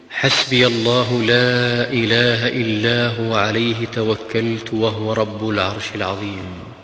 حسبي الله لا إله إلا هو عليه توكلت وهو رب العرش العظيم.